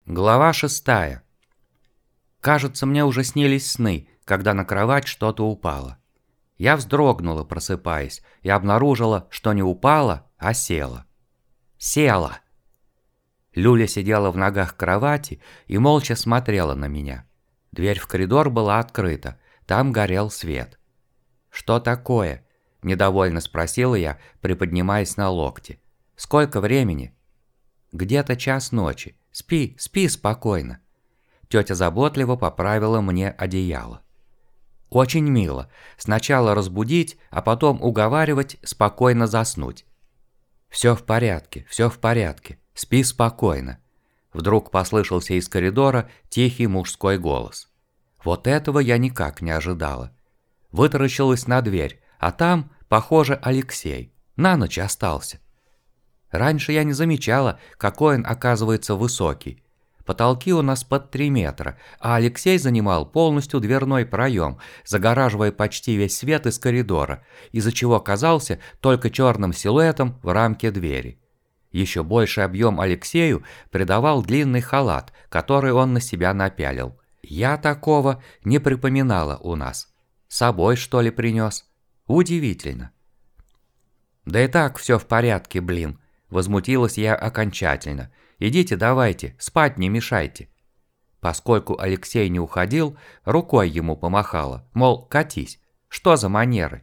Глава 6. Кажется, мне уже снились сны, когда на кровать что-то упало. Я вздрогнула, просыпаясь, и обнаружила, что не упала, а села. Села! Люля сидела в ногах кровати и молча смотрела на меня. Дверь в коридор была открыта, там горел свет. «Что такое?» – недовольно спросила я, приподнимаясь на локте. «Сколько времени?» «Где-то час ночи. Спи, спи спокойно». Тетя заботливо поправила мне одеяло. Очень мило. Сначала разбудить, а потом уговаривать спокойно заснуть. «Все в порядке, все в порядке. Спи спокойно». Вдруг послышался из коридора тихий мужской голос. Вот этого я никак не ожидала. Вытаращилась на дверь, а там, похоже, Алексей. На ночь остался. Раньше я не замечала, какой он оказывается высокий. Потолки у нас под 3 метра, а Алексей занимал полностью дверной проем, загораживая почти весь свет из коридора, из-за чего казался только черным силуэтом в рамке двери. Еще больший объем Алексею придавал длинный халат, который он на себя напялил. Я такого не припоминала у нас. С собой, что ли, принес? Удивительно. Да и так все в порядке, блин. Возмутилась я окончательно. «Идите давайте, спать не мешайте». Поскольку Алексей не уходил, рукой ему помахала, мол, катись. Что за манеры?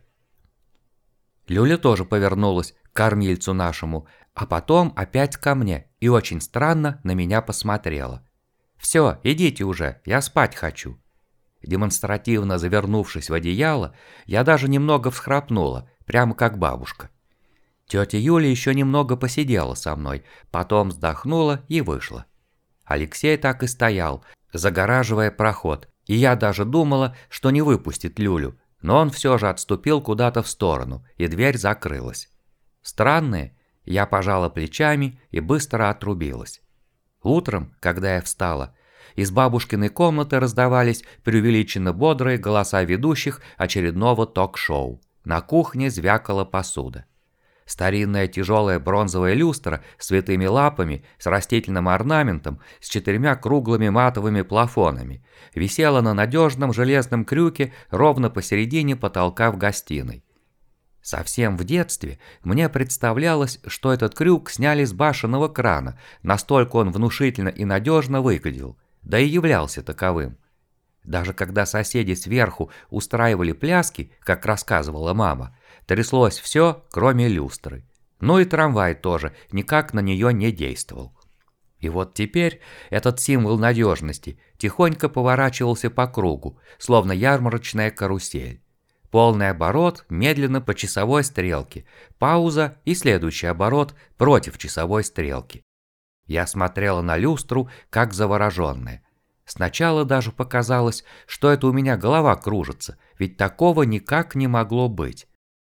Люля тоже повернулась к кормильцу нашему, а потом опять ко мне и очень странно на меня посмотрела. «Все, идите уже, я спать хочу». Демонстративно завернувшись в одеяло, я даже немного всхрапнула, прямо как бабушка. Тетя Юля еще немного посидела со мной, потом вздохнула и вышла. Алексей так и стоял, загораживая проход, и я даже думала, что не выпустит Люлю, но он все же отступил куда-то в сторону, и дверь закрылась. Странные, я пожала плечами и быстро отрубилась. Утром, когда я встала, из бабушкиной комнаты раздавались преувеличенно бодрые голоса ведущих очередного ток-шоу. На кухне звякала посуда. Старинная тяжелая бронзовая люстра с витыми лапами, с растительным орнаментом, с 4 круглыми матовыми плафонами, висела на надежном железном крюке ровно посередине потолка в гостиной. Совсем в детстве мне представлялось, что этот крюк сняли с башенного крана, настолько он внушительно и надежно выглядел, да и являлся таковым. Даже когда соседи сверху устраивали пляски, как рассказывала мама, тряслось все, кроме люстры. Ну и трамвай тоже никак на нее не действовал. И вот теперь этот символ надежности тихонько поворачивался по кругу, словно ярмарочная карусель. Полный оборот медленно по часовой стрелке, пауза и следующий оборот против часовой стрелки. Я смотрела на люстру, как завороженная. Сначала даже показалось, что это у меня голова кружится, ведь такого никак не могло быть.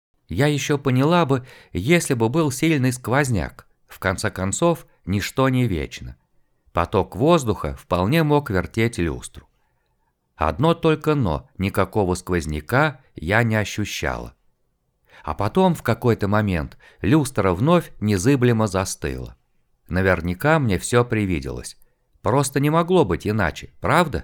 Я еще поняла бы, если бы был сильный сквозняк. В конце концов, ничто не вечно. Поток воздуха вполне мог вертеть люстру. Одно только «но» – никакого сквозняка я не ощущала. А потом, в какой-то момент, люстра вновь незыблемо застыла. Наверняка мне все привиделось. Просто не могло быть иначе, правда?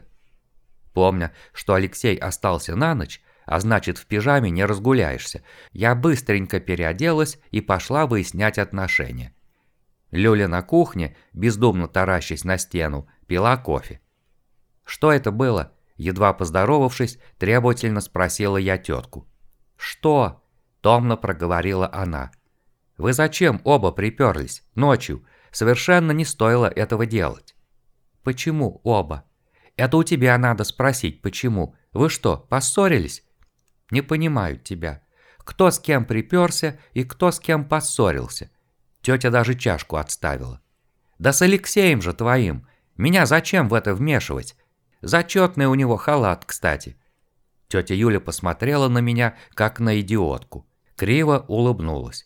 Помня, что Алексей остался на ночь, а значит в пижаме не разгуляешься, я быстренько переоделась и пошла выяснять отношения. Люля на кухне, бездумно таращась на стену, пила кофе. «Что это было?» – едва поздоровавшись, требовательно спросила я тетку. «Что?» – томно проговорила она. «Вы зачем оба приперлись? Ночью. Совершенно не стоило этого делать». «Почему оба?» «Это у тебя надо спросить, почему. Вы что, поссорились?» «Не понимаю тебя. Кто с кем приперся и кто с кем поссорился?» Тетя даже чашку отставила. «Да с Алексеем же твоим. Меня зачем в это вмешивать? Зачетный у него халат, кстати». Тетя Юля посмотрела на меня, как на идиотку. Криво улыбнулась.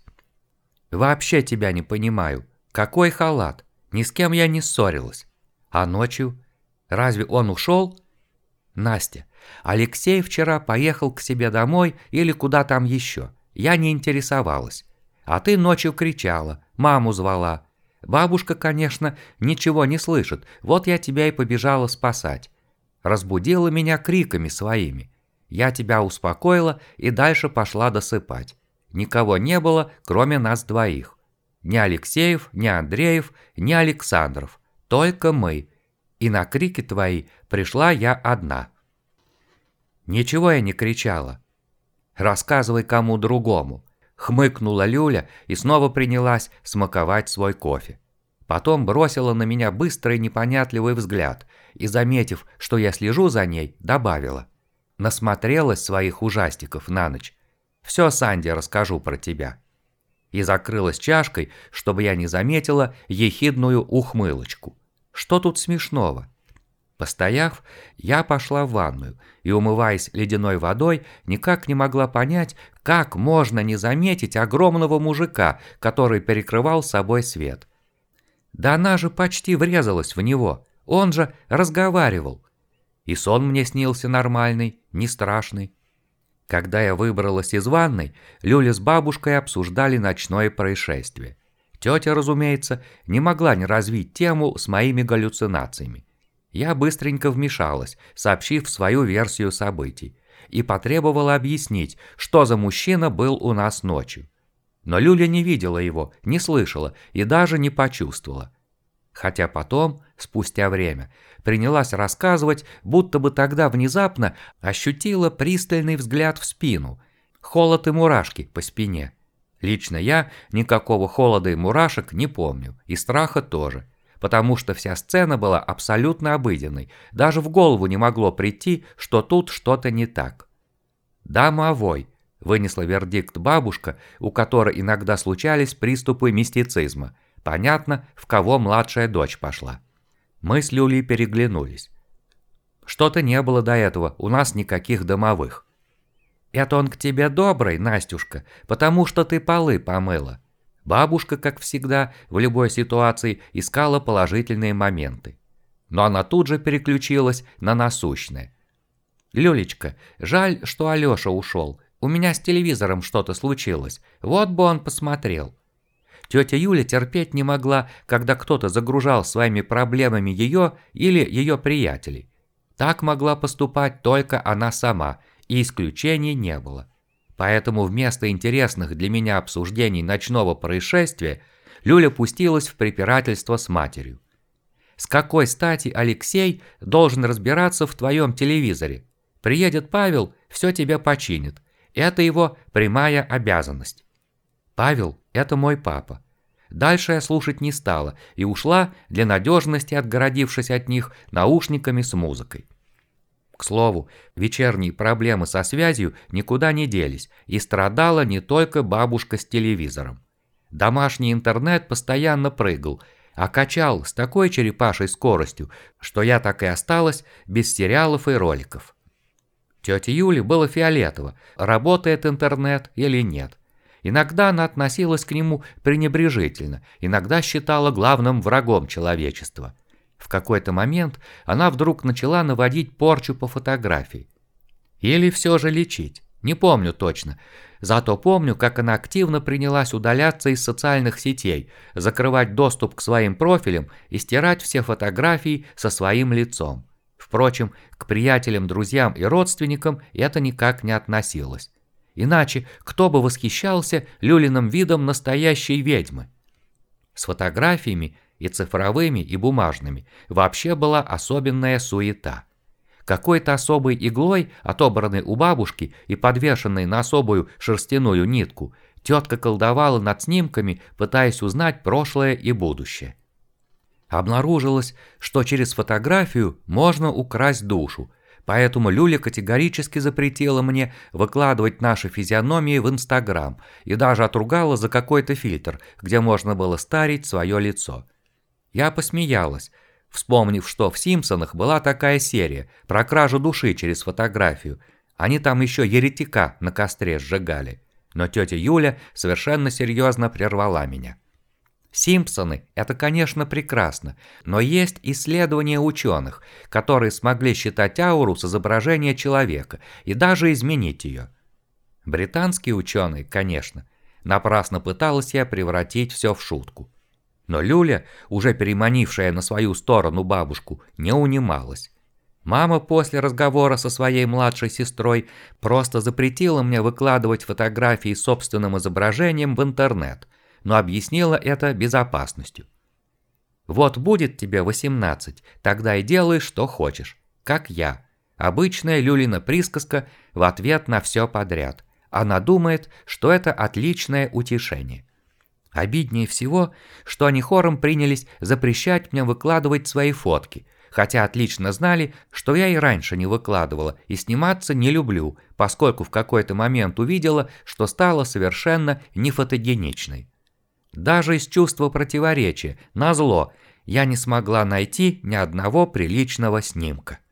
«Вообще тебя не понимаю. Какой халат? Ни с кем я не ссорилась. А ночью? Разве он ушел?» «Настя, Алексей вчера поехал к себе домой или куда там еще. Я не интересовалась. А ты ночью кричала, маму звала. Бабушка, конечно, ничего не слышит, вот я тебя и побежала спасать. Разбудила меня криками своими. Я тебя успокоила и дальше пошла досыпать. Никого не было, кроме нас двоих. Ни Алексеев, ни Андреев, ни Александров. Только мы. И на крики твои пришла я одна. Ничего я не кричала. Рассказывай кому другому. Хмыкнула Люля и снова принялась смаковать свой кофе. Потом бросила на меня быстрый непонятливый взгляд и, заметив, что я слежу за ней, добавила. Насмотрелась своих ужастиков на ночь. Все Санде расскажу про тебя. И закрылась чашкой, чтобы я не заметила ехидную ухмылочку. Что тут смешного? Постояв, я пошла в ванную и, умываясь ледяной водой, никак не могла понять, как можно не заметить огромного мужика, который перекрывал собой свет. Да она же почти врезалась в него, он же разговаривал. И сон мне снился нормальный, не страшный. Когда я выбралась из ванной, Люля с бабушкой обсуждали ночное происшествие. Тетя, разумеется, не могла не развить тему с моими галлюцинациями. Я быстренько вмешалась, сообщив свою версию событий, и потребовала объяснить, что за мужчина был у нас ночью. Но Люля не видела его, не слышала и даже не почувствовала. Хотя потом, спустя время, принялась рассказывать, будто бы тогда внезапно ощутила пристальный взгляд в спину, холод и мурашки по спине. Лично я никакого холода и мурашек не помню, и страха тоже, потому что вся сцена была абсолютно обыденной, даже в голову не могло прийти, что тут что-то не так. «Домовой», — вынесла вердикт бабушка, у которой иногда случались приступы мистицизма. Понятно, в кого младшая дочь пошла. Мы с Люлей переглянулись. Что-то не было до этого, у нас никаких домовых. Это он к тебе добрый, Настюшка, потому что ты полы помыла. Бабушка, как всегда, в любой ситуации искала положительные моменты. Но она тут же переключилась на насущное. Люлечка, жаль, что Алёша ушел. У меня с телевизором что-то случилось. Вот бы он посмотрел. Тетя Юля терпеть не могла, когда кто-то загружал своими проблемами ее или ее приятелей. Так могла поступать только она сама, и исключений не было. Поэтому вместо интересных для меня обсуждений ночного происшествия Люля пустилась в препирательство с матерью. «С какой стати Алексей должен разбираться в твоем телевизоре? Приедет Павел, все тебе починит. Это его прямая обязанность». Павел – это мой папа. Дальше я слушать не стала и ушла, для надежности отгородившись от них наушниками с музыкой. К слову, вечерние проблемы со связью никуда не делись, и страдала не только бабушка с телевизором. Домашний интернет постоянно прыгал, а качал с такой черепашей скоростью, что я так и осталась без сериалов и роликов. Тете Юле было фиолетово, работает интернет или нет. Иногда она относилась к нему пренебрежительно, иногда считала главным врагом человечества. В какой-то момент она вдруг начала наводить порчу по фотографии. Или все же лечить, не помню точно. Зато помню, как она активно принялась удаляться из социальных сетей, закрывать доступ к своим профилям и стирать все фотографии со своим лицом. Впрочем, к приятелям, друзьям и родственникам это никак не относилось. Иначе кто бы восхищался Люлиным видом настоящей ведьмы? С фотографиями и цифровыми, и бумажными вообще была особенная суета. Какой-то особой иглой, отобранной у бабушки и подвешенной на особую шерстяную нитку, тетка колдовала над снимками, пытаясь узнать прошлое и будущее. Обнаружилось, что через фотографию можно украсть душу, поэтому Люля категорически запретила мне выкладывать наши физиономии в Инстаграм и даже отругала за какой-то фильтр, где можно было старить свое лицо. Я посмеялась, вспомнив, что в «Симпсонах» была такая серия про кражу души через фотографию. Они там еще еретика на костре сжигали. Но тетя Юля совершенно серьезно прервала меня. «Симпсоны» — это, конечно, прекрасно, но есть исследования ученых, которые смогли считать ауру с изображения человека и даже изменить ее. Британские ученые, конечно. Напрасно пыталась я превратить все в шутку. Но Люля, уже переманившая на свою сторону бабушку, не унималась. Мама после разговора со своей младшей сестрой просто запретила мне выкладывать фотографии с собственным изображением в интернет, но объяснила это безопасностью. Вот будет тебе 18, тогда и делай, что хочешь, как я. Обычная Люлина присказка в ответ на все подряд. Она думает, что это отличное утешение. Обиднее всего, что они хором принялись запрещать мне выкладывать свои фотки, хотя отлично знали, что я и раньше не выкладывала и сниматься не люблю, поскольку в какой-то момент увидела, что стала совершенно не фотогеничной. Даже из чувства противоречия, назло, я не смогла найти ни одного приличного снимка.